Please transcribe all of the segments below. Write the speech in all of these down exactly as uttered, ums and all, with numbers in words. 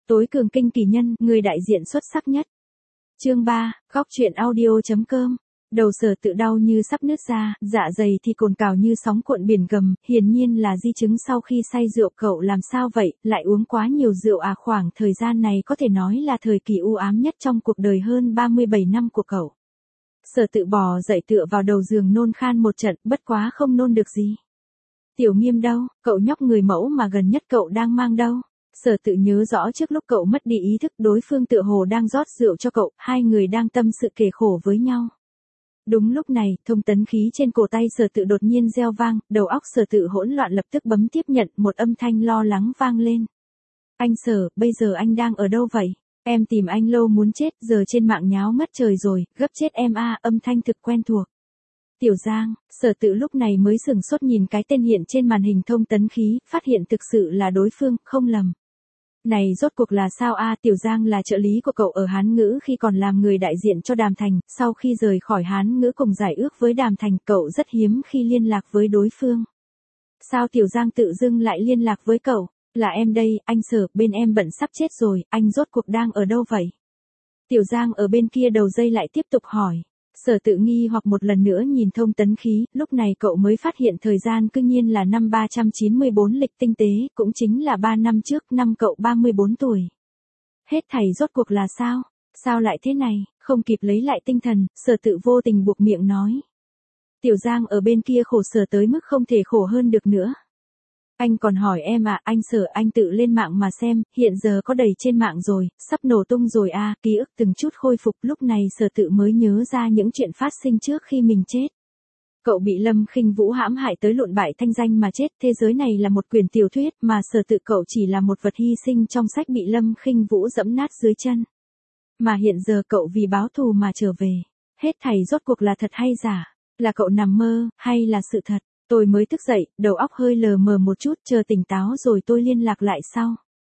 Tối cường kinh kỳ nhân, người đại diện xuất sắc nhất. Chương ba, góc truyện audio.com. Đầu Sở Tự đau như sắp nứt ra, dạ dày thì cồn cào như sóng cuộn biển gầm, hiển nhiên là di chứng sau khi say rượu. Cậu làm sao vậy, lại uống quá nhiều rượu à? Khoảng thời gian này có thể nói là thời kỳ u ám nhất trong cuộc đời hơn ba mươi bảy năm của cậu. Sở Tự bò dậy tựa vào đầu giường nôn khan một trận, bất quá không nôn được gì. Tiểu Nghiêm đâu, cậu nhóc người mẫu mà gần nhất cậu đang mang đâu? Sở Tự nhớ rõ trước lúc cậu mất đi ý thức, đối phương tựa hồ đang rót rượu cho cậu, hai người đang tâm sự kể khổ với nhau. Đúng lúc này, thông tấn khí trên cổ tay Sở Tự đột nhiên reo vang, đầu óc Sở Tự hỗn loạn lập tức bấm tiếp nhận, một âm thanh lo lắng vang lên. Anh Sở, bây giờ anh đang ở đâu vậy? Em tìm anh lâu muốn chết, giờ trên mạng nháo mất trời rồi, gấp chết em a. Âm thanh thực quen thuộc. Tiểu Giang. Sở Tự lúc này mới sửng sốt nhìn cái tên hiện trên màn hình thông tấn khí, phát hiện thực sự là đối phương, không lầm. Này rốt cuộc là sao a? Tiểu Giang là trợ lý của cậu ở Hán Ngữ khi còn làm người đại diện cho Đàm Thành, sau khi rời khỏi Hán Ngữ cùng giải ước với Đàm Thành, cậu rất hiếm khi liên lạc với đối phương. Sao Tiểu Giang tự dưng lại liên lạc với cậu? Là em đây, anh Sở, bên em bận sắp chết rồi, anh rốt cuộc đang ở đâu vậy? Tiểu Giang ở bên kia đầu dây lại tiếp tục hỏi. Sở Tự nghi hoặc một lần nữa nhìn thông tấn khí, lúc này cậu mới phát hiện thời gian cư nhiên là năm ba trăm chín mươi bốn lịch tinh tế, cũng chính là ba năm trước, năm cậu ba mươi bốn tuổi. Hết thảy rốt cuộc là sao? Sao lại thế này? Không kịp lấy lại tinh thần, Sở Tự vô tình buộc miệng nói. Tiểu Giang ở bên kia khổ sở tới mức không thể khổ hơn được nữa. Anh còn hỏi em à, anh Sở, anh tự lên mạng mà xem, hiện giờ có đầy trên mạng rồi, sắp nổ tung rồi à, ký ức từng chút khôi phục. Lúc này Sở Tự mới nhớ ra những chuyện phát sinh trước khi mình chết. Cậu bị Lâm Khinh Vũ hãm hại tới lụn bại thanh danh mà chết, thế giới này là một quyển tiểu thuyết mà Sở Tự cậu chỉ là một vật hy sinh trong sách bị Lâm Khinh Vũ dẫm nát dưới chân. Mà hiện giờ cậu vì báo thù mà trở về. Hết thảy rốt cuộc là thật hay giả? Là cậu nằm mơ, hay là sự thật? Tôi mới thức dậy, đầu óc hơi lờ mờ một chút, chờ tỉnh táo rồi tôi liên lạc lại sau.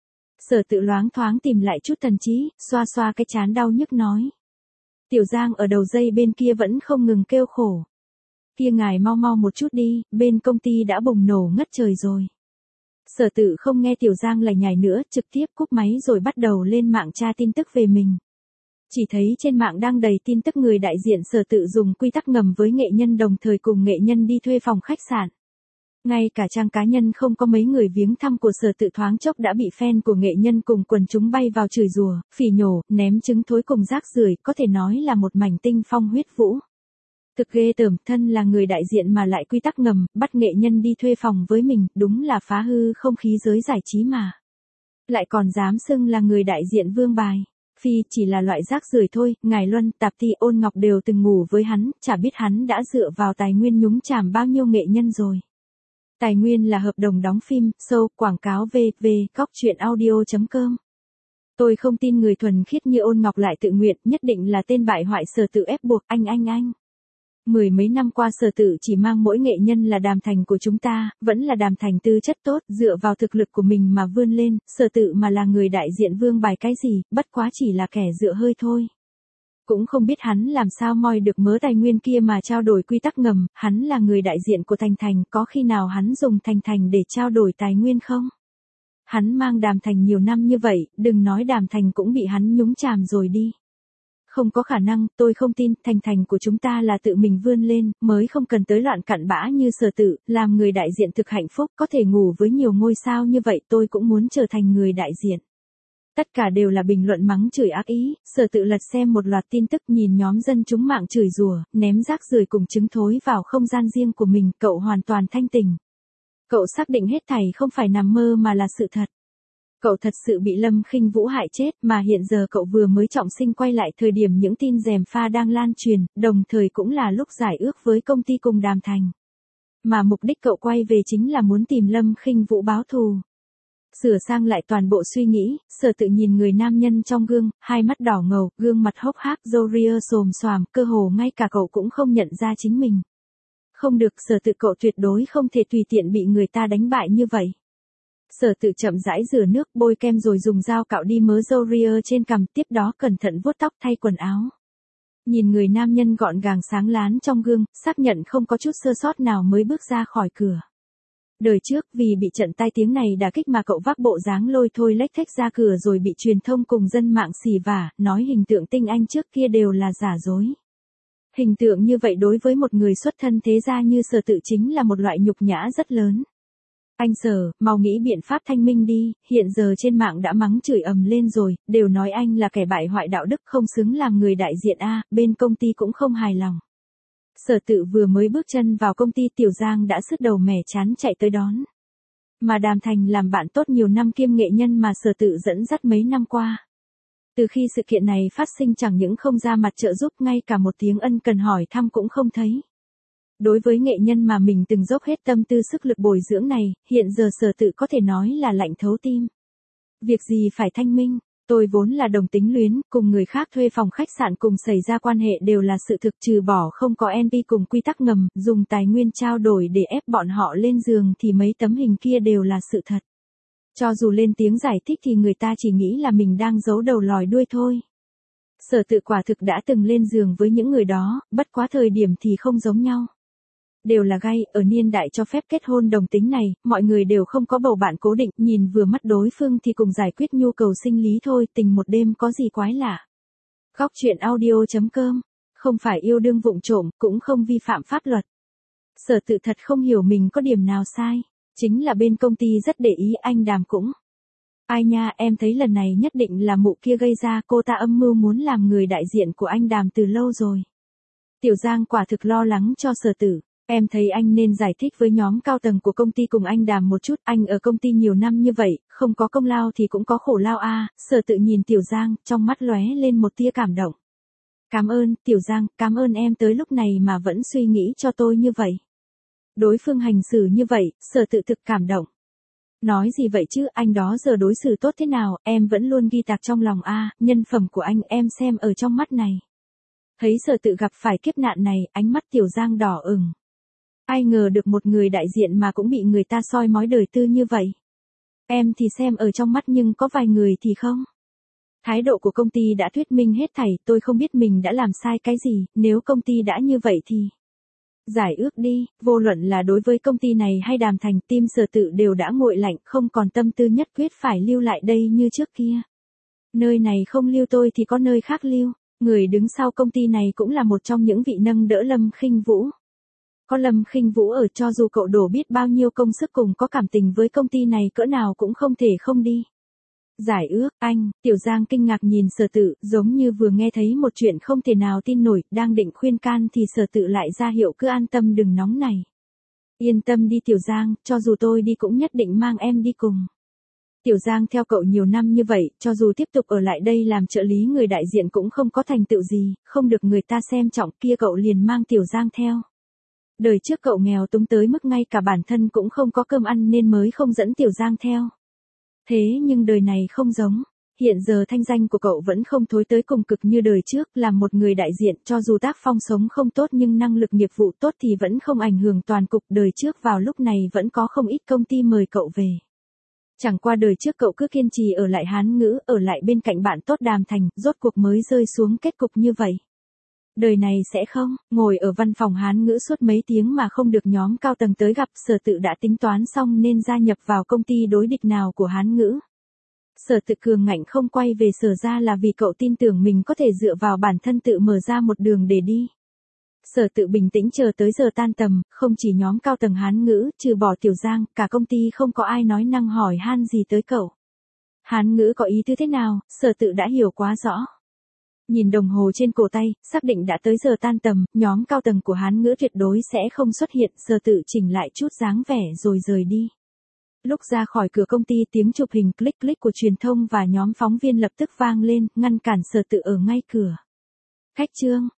Sở Tự loáng thoáng tìm lại chút thần trí, xoa xoa cái trán đau nhức nói. Tiểu Giang ở đầu dây bên kia vẫn không ngừng kêu khổ. Kia ngài mau mau một chút đi, bên công ty đã bùng nổ ngất trời rồi. Sở Tự không nghe Tiểu Giang lải nhải nữa, trực tiếp cúp máy rồi bắt đầu lên mạng tra tin tức về mình. Chỉ thấy trên mạng đang đầy tin tức người đại diện Sở Tự dùng quy tắc ngầm với nghệ nhân đồng thời cùng nghệ nhân đi thuê phòng khách sạn. Ngay cả trang cá nhân không có mấy người viếng thăm của Sở Tự thoáng chốc đã bị fan của nghệ nhân cùng quần chúng bay vào chửi rủa, phỉ nhổ, ném trứng thối cùng rác rưởi, có thể nói là một mảnh tinh phong huyết vũ. Thực ghê tởm, thân là người đại diện mà lại quy tắc ngầm, bắt nghệ nhân đi thuê phòng với mình, đúng là phá hư không khí giới giải trí mà. Lại còn dám xưng là người đại diện vương bài. Phi, chỉ là loại rác rưởi thôi, Ngài Luân, Tạp Thi, Ôn Ngọc đều từng ngủ với hắn, chả biết hắn đã dựa vào tài nguyên nhúng chàm bao nhiêu nghệ nhân rồi. Tài nguyên là hợp đồng đóng phim, show, quảng cáo vê vê, góc truyện audio.com. Tôi không tin người thuần khiết như Ôn Ngọc lại tự nguyện, nhất định là tên bại hoại Sở Tự ép buộc, anh anh anh. Mười mấy năm qua Sở Tự chỉ mang mỗi nghệ nhân là Đàm Thành của chúng ta, vẫn là Đàm Thành tư chất tốt, dựa vào thực lực của mình mà vươn lên, Sở Tự mà là người đại diện vương bài cái gì, bất quá chỉ là kẻ dựa hơi thôi. Cũng không biết hắn làm sao moi được mớ tài nguyên kia mà trao đổi quy tắc ngầm, hắn là người đại diện của Thành Thành, có khi nào hắn dùng Thành Thành để trao đổi tài nguyên không? Hắn mang Đàm Thành nhiều năm như vậy, đừng nói Đàm Thành cũng bị hắn nhúng chàm rồi đi. Không có khả năng, tôi không tin, Thành Thành của chúng ta là tự mình vươn lên, mới không cần tới loạn cặn bã như Sở Tự, làm người đại diện thực hạnh phúc, có thể ngủ với nhiều ngôi sao như vậy, tôi cũng muốn trở thành người đại diện. Tất cả đều là bình luận mắng chửi ác ý, Sở Tự lật xem một loạt tin tức, nhìn nhóm dân chúng mạng chửi rủa, ném rác rưởi cùng trứng thối vào không gian riêng của mình, cậu hoàn toàn thanh tỉnh. Cậu xác định hết thảy không phải nằm mơ mà là sự thật. Cậu thật sự bị Lâm Khinh Vũ hại chết, mà hiện giờ cậu vừa mới trọng sinh quay lại thời điểm những tin gièm pha đang lan truyền, đồng thời cũng là lúc giải ước với công ty cùng Đàm Thành. Mà mục đích cậu quay về chính là muốn tìm Lâm Khinh Vũ báo thù. Sửa sang lại toàn bộ suy nghĩ, Sở Tự nhìn người nam nhân trong gương, hai mắt đỏ ngầu, gương mặt hốc hác, râu ria xồm xoàm, cơ hồ ngay cả cậu cũng không nhận ra chính mình. Không được, Sở Tự cậu tuyệt đối không thể tùy tiện bị người ta đánh bại như vậy. Sở Tự chậm rãi rửa nước, bôi kem rồi dùng dao cạo đi mớ râu ria trên cằm, tiếp đó cẩn thận vuốt tóc, thay quần áo. Nhìn người nam nhân gọn gàng sáng láng trong gương, xác nhận không có chút sơ sót nào mới bước ra khỏi cửa. Đời trước vì bị trận tai tiếng này đả kích mà cậu vác bộ dáng lôi thôi lếch thếch ra cửa rồi bị truyền thông cùng dân mạng xì vả, nói hình tượng tinh anh trước kia đều là giả dối. Hình tượng như vậy đối với một người xuất thân thế gia như Sở Tự chính là một loại nhục nhã rất lớn. Anh Sở, mau nghĩ biện pháp thanh minh đi, hiện giờ trên mạng đã mắng chửi ầm lên rồi, đều nói anh là kẻ bại hoại đạo đức không xứng làm người đại diện a, bên công ty cũng không hài lòng. Sở Tự vừa mới bước chân vào công ty Tiểu Giang đã sứt đầu mẻ chán chạy tới đón. Mà Đàm Thành làm bạn tốt nhiều năm kiêm nghệ nhân mà Sở Tự dẫn dắt mấy năm qua. Từ khi sự kiện này phát sinh chẳng những không ra mặt trợ giúp, ngay cả một tiếng ân cần hỏi thăm cũng không thấy. Đối với nghệ nhân mà mình từng dốc hết tâm tư sức lực bồi dưỡng này, hiện giờ Sở Tự có thể nói là lạnh thấu tim. Việc gì phải thanh minh, tôi vốn là đồng tính luyến, cùng người khác thuê phòng khách sạn cùng xảy ra quan hệ đều là sự thực, trừ bỏ không có en pê cùng quy tắc ngầm, dùng tài nguyên trao đổi để ép bọn họ lên giường thì mấy tấm hình kia đều là sự thật. Cho dù lên tiếng giải thích thì người ta chỉ nghĩ là mình đang giấu đầu lòi đuôi thôi. Sở Tự quả thực đã từng lên giường với những người đó, bất quá thời điểm thì không giống nhau. Đều là gay, ở niên đại cho phép kết hôn đồng tính này, mọi người đều không có bầu bạn cố định, nhìn vừa mắt đối phương thì cùng giải quyết nhu cầu sinh lý thôi, tình một đêm có gì quái lạ. Góc chuyện audio chấm com, không phải yêu đương vụng trộm, cũng không vi phạm pháp luật. Sở Tự thật không hiểu mình có điểm nào sai, chính là bên công ty rất để ý, anh Đàm cũng. Ai nha, em thấy lần này nhất định là mụ kia gây ra, cô ta âm mưu muốn làm người đại diện của anh Đàm từ lâu rồi. Tiểu Giang quả thực lo lắng cho Sở Tự. Em thấy anh nên giải thích với nhóm cao tầng của công ty cùng anh Đàm một chút, anh ở công ty nhiều năm như vậy, không có công lao thì cũng có khổ lao a. Sở Tự nhìn Tiểu Giang, trong mắt lóe lên một tia cảm động. Cảm ơn, Tiểu Giang, cảm ơn em tới lúc này mà vẫn suy nghĩ cho tôi như vậy. Đối phương hành xử như vậy, Sở Tự thực cảm động. Nói gì vậy chứ, anh đó giờ đối xử tốt thế nào, em vẫn luôn ghi tạc trong lòng a, nhân phẩm của anh em xem ở trong mắt này. Thấy Sở Tự gặp phải kiếp nạn này, ánh mắt Tiểu Giang đỏ ửng. Ai ngờ được một người đại diện mà cũng bị người ta soi mói đời tư như vậy. Em thì xem ở trong mắt nhưng có vài người thì không. Thái độ của công ty đã thuyết minh hết thảy, tôi không biết mình đã làm sai cái gì, nếu công ty đã như vậy thì giải ước đi, vô luận là đối với công ty này hay Đàm Thành, team Sở Tự đều đã nguội lạnh, không còn tâm tư nhất quyết phải lưu lại đây như trước kia. Nơi này không lưu tôi thì có nơi khác lưu, người đứng sau công ty này cũng là một trong những vị nâng đỡ Lâm Khinh Vũ. Có Lâm Khinh Vũ ở, cho dù cậu đổ biết bao nhiêu công sức cùng có cảm tình với công ty này cỡ nào cũng không thể không đi. Giải ước, anh, Tiểu Giang kinh ngạc nhìn Sở Tự, giống như vừa nghe thấy một chuyện không thể nào tin nổi, đang định khuyên can thì Sở Tự lại ra hiệu cứ an tâm đừng nóng này. Yên tâm đi Tiểu Giang, cho dù tôi đi cũng nhất định mang em đi cùng. Tiểu Giang theo cậu nhiều năm như vậy, cho dù tiếp tục ở lại đây làm trợ lý người đại diện cũng không có thành tựu gì, không được người ta xem trọng, kia cậu liền mang Tiểu Giang theo. Đời trước cậu nghèo túng tới mức ngay cả bản thân cũng không có cơm ăn nên mới không dẫn Tiểu Giang theo. Thế nhưng đời này không giống, hiện giờ thanh danh của cậu vẫn không thối tới cùng cực như đời trước, làm một người đại diện, cho dù tác phong sống không tốt nhưng năng lực nghiệp vụ tốt thì vẫn không ảnh hưởng toàn cục. Đời trước vào lúc này vẫn có không ít công ty mời cậu về. Chẳng qua đời trước cậu cứ kiên trì ở lại Hán Ngữ, ở lại bên cạnh bạn tốt Đàm Thành, rốt cuộc mới rơi xuống kết cục như vậy. Đời này sẽ không, ngồi ở văn phòng Hán Ngữ suốt mấy tiếng mà không được nhóm cao tầng tới gặp, Sở Tự đã tính toán xong nên gia nhập vào công ty đối địch nào của Hán Ngữ. Sở Tự cường ngạnh không quay về Sở ra là vì cậu tin tưởng mình có thể dựa vào bản thân tự mở ra một đường để đi. Sở Tự bình tĩnh chờ tới giờ tan tầm, không chỉ nhóm cao tầng Hán Ngữ, trừ bỏ Tiểu Giang, cả công ty không có ai nói năng hỏi han gì tới cậu. Hán Ngữ có ý tứ thế nào, Sở Tự đã hiểu quá rõ. Nhìn đồng hồ trên cổ tay, xác định đã tới giờ tan tầm, nhóm cao tầng của Hán Ngữ tuyệt đối sẽ không xuất hiện, Sở Tự chỉnh lại chút dáng vẻ rồi rời đi. Lúc ra khỏi cửa công ty, tiếng chụp hình click click của truyền thông và nhóm phóng viên lập tức vang lên, ngăn cản Sở Tự ở ngay cửa. Khách Trương,